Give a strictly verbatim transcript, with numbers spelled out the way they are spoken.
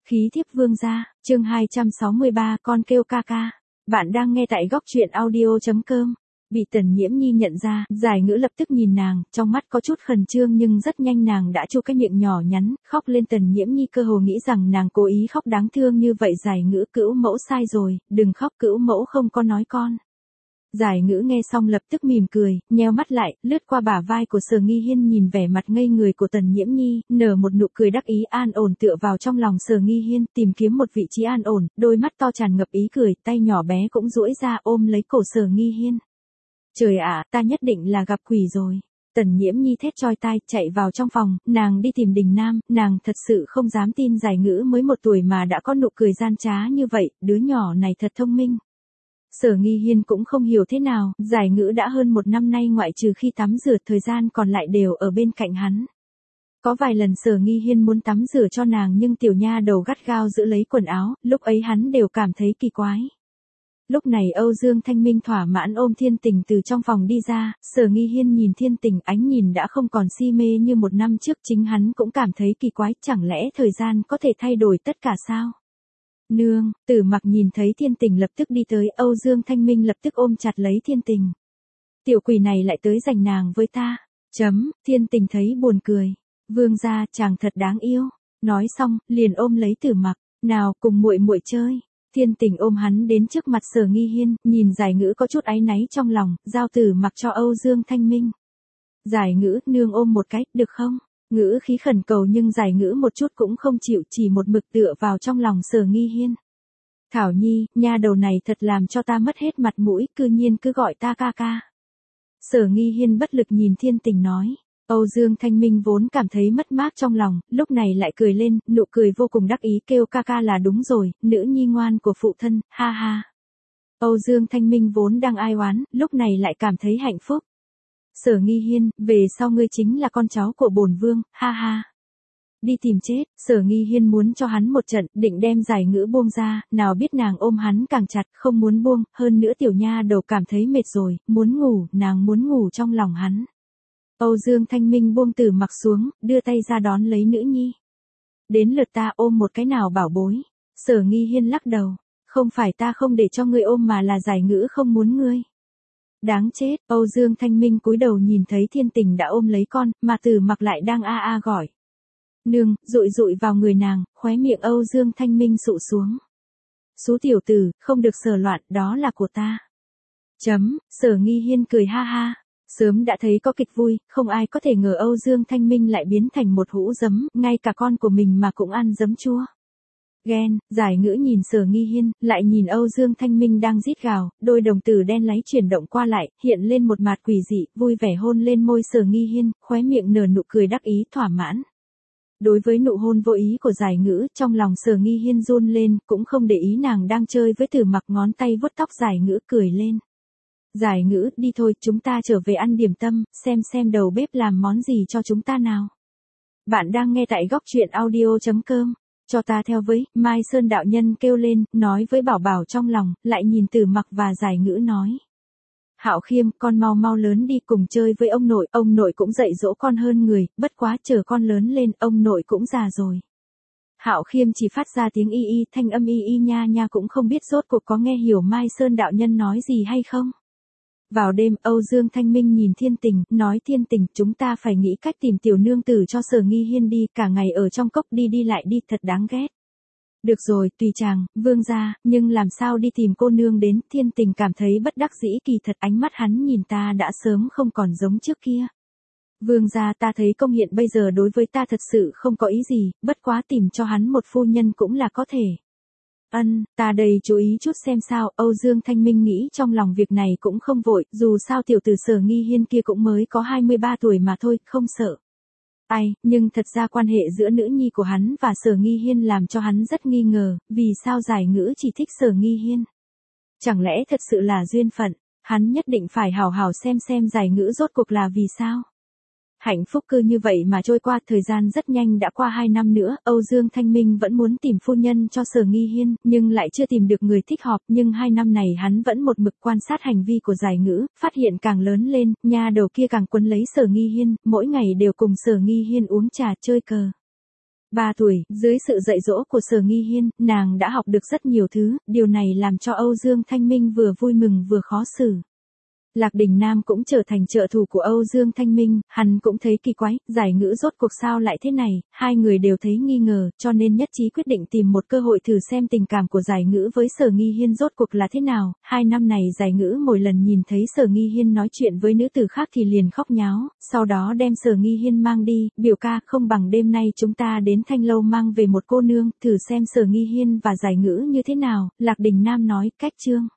Khí thiếp vương gia, chương hai trăm sáu mươi ba con kêu ca ca. Bạn đang nghe tại góc truyện audio.com. Bị Tần Nhiễm Nhi nhận ra, Giải Ngữ lập tức nhìn nàng, trong mắt có chút khẩn trương nhưng rất nhanh nàng đã chu cái miệng nhỏ nhắn, khóc lên. Tần Nhiễm Nhi cơ hồ nghĩ rằng nàng cố ý khóc đáng thương như vậy. Giải Ngữ, cữu mẫu sai rồi, đừng khóc, cữu mẫu không có nói con. Giải Ngữ nghe xong lập tức mỉm cười, nheo mắt lại, lướt qua bả vai của Sở Nghi Hiên, nhìn vẻ mặt ngây người của Tần Nhiễm Nhi, nở một nụ cười đắc ý, an ổn tựa vào trong lòng Sở Nghi Hiên, tìm kiếm một vị trí an ổn, đôi mắt to tràn ngập ý cười, tay nhỏ bé cũng duỗi ra ôm lấy cổ Sở Nghi Hiên. Trời ạ, ta nhất định là gặp quỷ rồi. Tần Nhiễm Nhi thét choi tai, chạy vào trong phòng, nàng đi tìm Đình Nam, nàng thật sự không dám tin Giải Ngữ mới một tuổi mà đã có nụ cười gian trá như vậy, đứa nhỏ này thật thông minh. Sở Nghi Hiên cũng không hiểu thế nào, Giải Ngữ đã hơn một năm nay ngoại trừ khi tắm rửa thời gian còn lại đều ở bên cạnh hắn. Có vài lần Sở Nghi Hiên muốn tắm rửa cho nàng nhưng tiểu nha đầu gắt gao giữ lấy quần áo, lúc ấy hắn đều cảm thấy kỳ quái. Lúc này Âu Dương Thanh Minh thỏa mãn ôm Thiên Tình từ trong phòng đi ra, Sở Nghi Hiên nhìn Thiên Tình, ánh nhìn đã không còn si mê như một năm trước, chính hắn cũng cảm thấy kỳ quái, chẳng lẽ thời gian có thể thay đổi tất cả sao? Nương, Tử Mặc nhìn thấy Thiên Tình lập tức đi tới, Âu Dương Thanh Minh lập tức ôm chặt lấy Thiên Tình. Tiểu quỷ này lại tới giành nàng với ta. Chấm, Thiên Tình thấy buồn cười. Vương gia, chàng thật đáng yêu. Nói xong, liền ôm lấy Tử Mặc, nào cùng muội muội chơi. Thiên Tình ôm hắn đến trước mặt Sở Nghi Hiên, nhìn Giải Ngữ có chút áy náy trong lòng, giao Tử Mặc cho Âu Dương Thanh Minh. Giải Ngữ, nương ôm một cái, được không? Ngữ khí khẩn cầu nhưng Giải Ngữ một chút cũng không chịu, chỉ một mực tựa vào trong lòng Sở Nghi Hiên. Thảo Nhi, nha đầu này thật làm cho ta mất hết mặt mũi, cư nhiên cứ gọi ta ca ca. Sở Nghi Hiên bất lực nhìn Thiên Tình nói. Âu Dương Thanh Minh vốn cảm thấy mất mát trong lòng, lúc này lại cười lên, nụ cười vô cùng đắc ý, kêu ca ca là đúng rồi, nữ nhi ngoan của phụ thân, ha ha. Âu Dương Thanh Minh vốn đang ai oán, lúc này lại cảm thấy hạnh phúc. Sở Nghi Hiên, về sau ngươi chính là con cháu của bổn vương, ha ha. Đi tìm chết, Sở Nghi Hiên muốn cho hắn một trận, định đem Giải Ngữ buông ra, nào biết nàng ôm hắn càng chặt, không muốn buông, hơn nữa tiểu nha đầu cảm thấy mệt rồi, muốn ngủ, nàng muốn ngủ trong lòng hắn. Âu Dương Thanh Minh buông Tử Mặc xuống, đưa tay ra đón lấy nữ nhi. Đến lượt ta ôm một cái nào bảo bối. Sở Nghi Hiên lắc đầu, không phải ta không để cho ngươi ôm mà là Giải Ngữ không muốn ngươi. Đáng chết, Âu Dương Thanh Minh cúi đầu nhìn thấy Thiên Tình đã ôm lấy con, mà Tử Mặc lại đang a a gọi. Nương, dụi dụi vào người nàng, khóe miệng Âu Dương Thanh Minh sụ xuống. Xú tiểu tử, không được sờ loạn, đó là của ta. Chấm, Sở Nghi Hiên cười ha ha. Sớm đã thấy có kịch vui, không ai có thể ngờ Âu Dương Thanh Minh lại biến thành một hũ giấm, ngay cả con của mình mà cũng ăn giấm chua. Ghen, Giải Ngữ nhìn Sở Nghi Hiên, lại nhìn Âu Dương Thanh Minh đang rít gào, đôi đồng tử đen láy chuyển động qua lại, hiện lên một mặt quỷ dị, vui vẻ hôn lên môi Sở Nghi Hiên, khóe miệng nở nụ cười đắc ý thỏa mãn. Đối với nụ hôn vô ý của Giải Ngữ, trong lòng Sở Nghi Hiên run lên, cũng không để ý nàng đang chơi với Tử Mặc, ngón tay vuốt tóc Giải Ngữ cười lên. Giải Ngữ, đi thôi, chúng ta trở về ăn điểm tâm, xem xem đầu bếp làm món gì cho chúng ta nào. Bạn đang nghe tại góc truyện audio.com. Cho ta theo với, Mai Sơn đạo nhân kêu lên, nói với Bảo Bảo trong lòng, lại nhìn Tử Mặc và Giải Ngữ nói. Hạo Khiêm, con mau mau lớn đi cùng chơi với ông nội, ông nội cũng dạy dỗ con hơn người, bất quá chờ con lớn lên, ông nội cũng già rồi. Hạo Khiêm chỉ phát ra tiếng y y, thanh âm y y nha nha, cũng không biết rốt cuộc có nghe hiểu Mai Sơn đạo nhân nói gì hay không. Vào đêm, Âu Dương Thanh Minh nhìn Thiên Tình, nói Thiên Tình, chúng ta phải nghĩ cách tìm tiểu nương tử cho Sở Nghi Hiên đi, cả ngày ở trong cốc đi đi lại đi, thật đáng ghét. Được rồi, tùy chàng, vương gia, nhưng làm sao đi tìm cô nương đến? Thiên Tình cảm thấy bất đắc dĩ, kỳ thật ánh mắt hắn nhìn ta đã sớm không còn giống trước kia. Vương gia, ta thấy công hiện bây giờ đối với ta thật sự không có ý gì, bất quá tìm cho hắn một phu nhân cũng là có thể. Ân, ta đây chú ý chút xem sao. Âu Dương Thanh Minh nghĩ trong lòng việc này cũng không vội, dù sao tiểu tử Sở Nghi Hiên kia cũng mới có hai mươi ba tuổi mà thôi, không sợ. Ai, nhưng thật ra quan hệ giữa nữ nhi của hắn và Sở Nghi Hiên làm cho hắn rất nghi ngờ, vì sao Giải Ngữ chỉ thích Sở Nghi Hiên. Chẳng lẽ thật sự là duyên phận, hắn nhất định phải hào hào xem xem Giải Ngữ rốt cuộc là vì sao. Hạnh phúc cứ như vậy mà trôi qua, thời gian rất nhanh đã qua hai năm nữa, Âu Dương Thanh Minh vẫn muốn tìm phu nhân cho Sở Nghi Hiên, nhưng lại chưa tìm được người thích hợp, nhưng hai năm này hắn vẫn một mực quan sát hành vi của Giải Ngữ, phát hiện càng lớn lên, nha đầu kia càng quấn lấy Sở Nghi Hiên, mỗi ngày đều cùng Sở Nghi Hiên uống trà chơi cờ. ba tuổi, dưới sự dạy dỗ của Sở Nghi Hiên, nàng đã học được rất nhiều thứ, điều này làm cho Âu Dương Thanh Minh vừa vui mừng vừa khó xử. Lạc Đình Nam cũng trở thành trợ thủ của Âu Dương Thanh Minh, hắn cũng thấy kỳ quái, giải ngữ rốt cuộc sao lại thế này, hai người đều thấy nghi ngờ, cho nên nhất trí quyết định tìm một cơ hội thử xem tình cảm của giải ngữ với Sở Nghi Hiên rốt cuộc là thế nào. Hai năm này giải ngữ mỗi lần nhìn thấy Sở Nghi Hiên nói chuyện với nữ tử khác thì liền khóc nháo, sau đó đem Sở Nghi Hiên mang đi, biểu ca không bằng đêm nay chúng ta đến Thanh Lâu mang về một cô nương, thử xem Sở Nghi Hiên và giải ngữ như thế nào. Lạc Đình Nam nói, cách chương.